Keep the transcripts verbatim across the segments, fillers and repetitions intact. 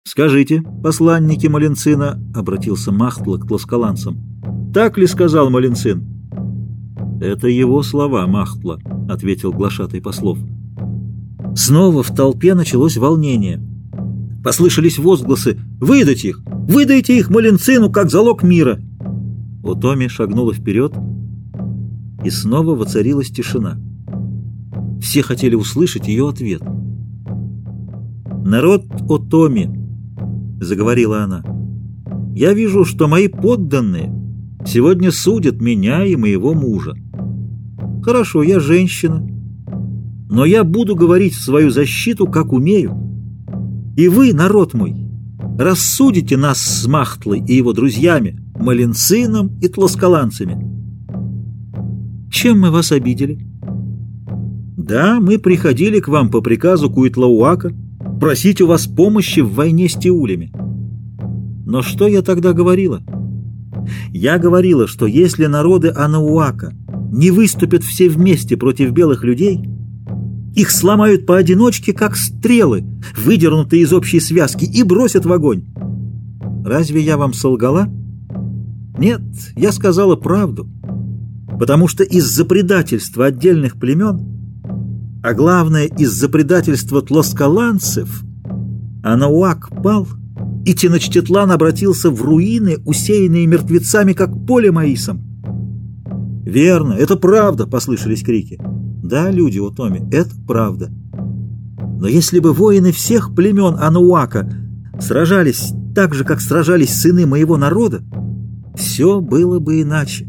«Скажите, посланники Малинцина», — обратился Махтла к тласкаланцам, — «так ли сказал Малинцин?» «Это его слова, Махтла», — ответил глашатай послов. Снова в толпе началось волнение. Послышались возгласы: «Выдать их! Выдайте их Малинцину как залог мира!» Отоми шагнула вперед, и снова воцарилась тишина. Все хотели услышать ее ответ. «Народ Отоми», — заговорила она, — «я вижу, что мои подданные сегодня судят меня и моего мужа. Хорошо, я женщина, но я буду говорить в свою защиту, как умею. И вы, народ мой, рассудите нас с Махтлой и его друзьями, Малинцином и тласкаланцами. Чем мы вас обидели? Да, мы приходили к вам по приказу Куитлауака просить у вас помощи в войне с тиулями. Но что я тогда говорила? Я говорила, что если народы Анауака не выступят все вместе против белых людей, их сломают поодиночке, как стрелы, выдернутые из общей связки, и бросят в огонь. Разве я вам солгала? Нет, я сказала правду, потому что из-за предательства отдельных племен, а главное из-за предательства тласкаланцев, Анауак пал, и Теночтитлан обратился в руины, усеянные мертвецами, как поле маисом. «Верно, это правда!» — послышались крики. «Да, люди Отоми, это правда. Но если бы воины всех племен Анауака сражались так же, как сражались сыны моего народа, все было бы иначе.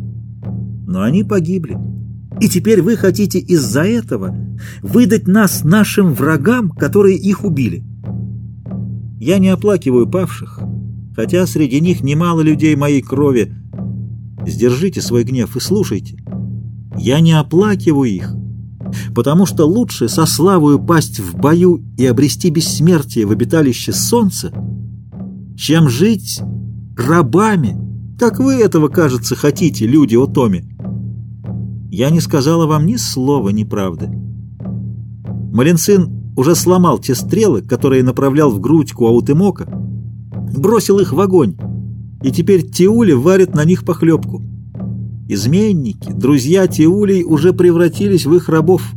Но они погибли. И теперь вы хотите из-за этого выдать нас нашим врагам, которые их убили. Я не оплакиваю павших, хотя среди них немало людей моей крови. Сдержите свой гнев и слушайте. Я не оплакиваю их, потому что лучше со славою пасть в бою и обрести бессмертие в обиталище солнца, чем жить рабами, как вы этого, кажется, хотите, люди Отоми. Я не сказала вам ни слова неправды. Малинцин уже сломал те стрелы, которые направлял в грудь Куаутымока, бросил их в огонь, и теперь тиули варят на них похлебку. Изменники, друзья тиулей, уже превратились в их рабов.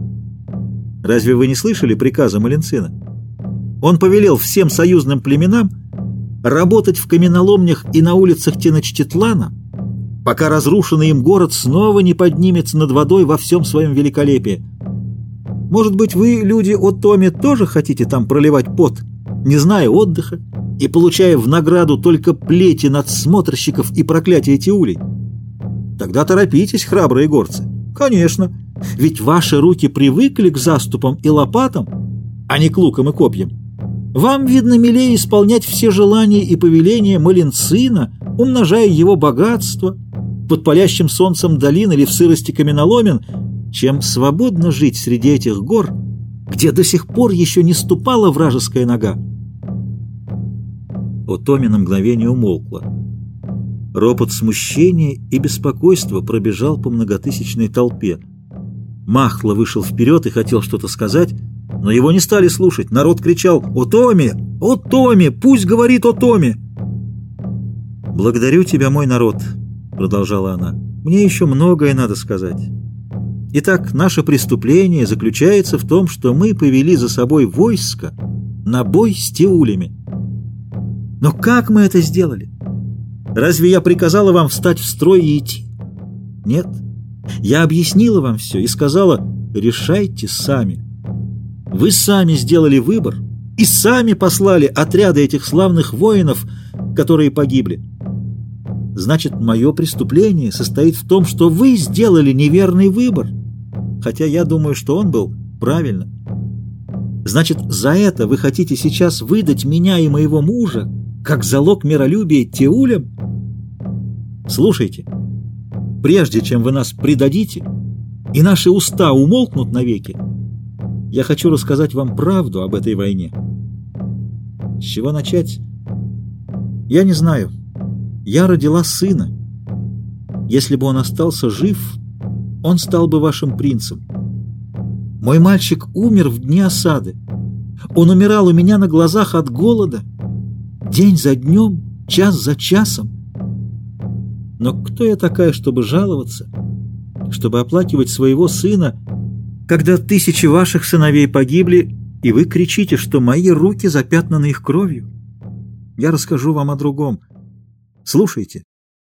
Разве вы не слышали приказа Малинцина? Он повелел всем союзным племенам работать в каменоломнях и на улицах Теночтитлана, пока разрушенный им город снова не поднимется над водой во всем своем великолепии. Может быть, вы, люди Отоми, тоже хотите там проливать пот, не зная отдыха и получая в награду только плети надсмотрщиков и проклятия тиулей? Тогда торопитесь, храбрые горцы. Конечно, ведь ваши руки привыкли к заступам и лопатам, а не к лукам и копьям. Вам, видно, милее исполнять все желания и повеления Малинцина, умножая его богатство под палящим солнцем долин или в сырости каменоломен, чем свободно жить среди этих гор, где до сих пор еще не ступала вражеская нога. Отоми на мгновение умолкла. Ропот смущения и беспокойства пробежал по многотысячной толпе. Махтла вышел вперед и хотел что-то сказать, но его не стали слушать. Народ кричал: «Отоми! Отоми! Пусть говорит Отоми!» «Благодарю тебя, мой народ», — продолжала она. «Мне еще многое надо сказать. Итак, наше преступление заключается в том, что мы повели за собой войско на бой с тиулями. Но как мы это сделали? Разве я приказала вам встать в строй и идти? Нет. Я объяснила вам все и сказала: решайте сами. Вы сами сделали выбор и сами послали отряды этих славных воинов, которые погибли. Значит, мое преступление состоит в том, что вы сделали неверный выбор, хотя я думаю, что он был правильным. Значит, за это вы хотите сейчас выдать меня и моего мужа как залог миролюбия тиулям? Слушайте, прежде чем вы нас предадите, и наши уста умолкнут навеки, я хочу рассказать вам правду об этой войне. С чего начать? Я не знаю. Я родила сына. Если бы он остался жив, он стал бы вашим принцем. Мой мальчик умер в дни осады. Он умирал у меня на глазах от голода, день за днем, час за часом. Но кто я такая, чтобы жаловаться, чтобы оплакивать своего сына, когда тысячи ваших сыновей погибли, и вы кричите, что мои руки запятнаны их кровью? Я расскажу вам о другом. Слушайте.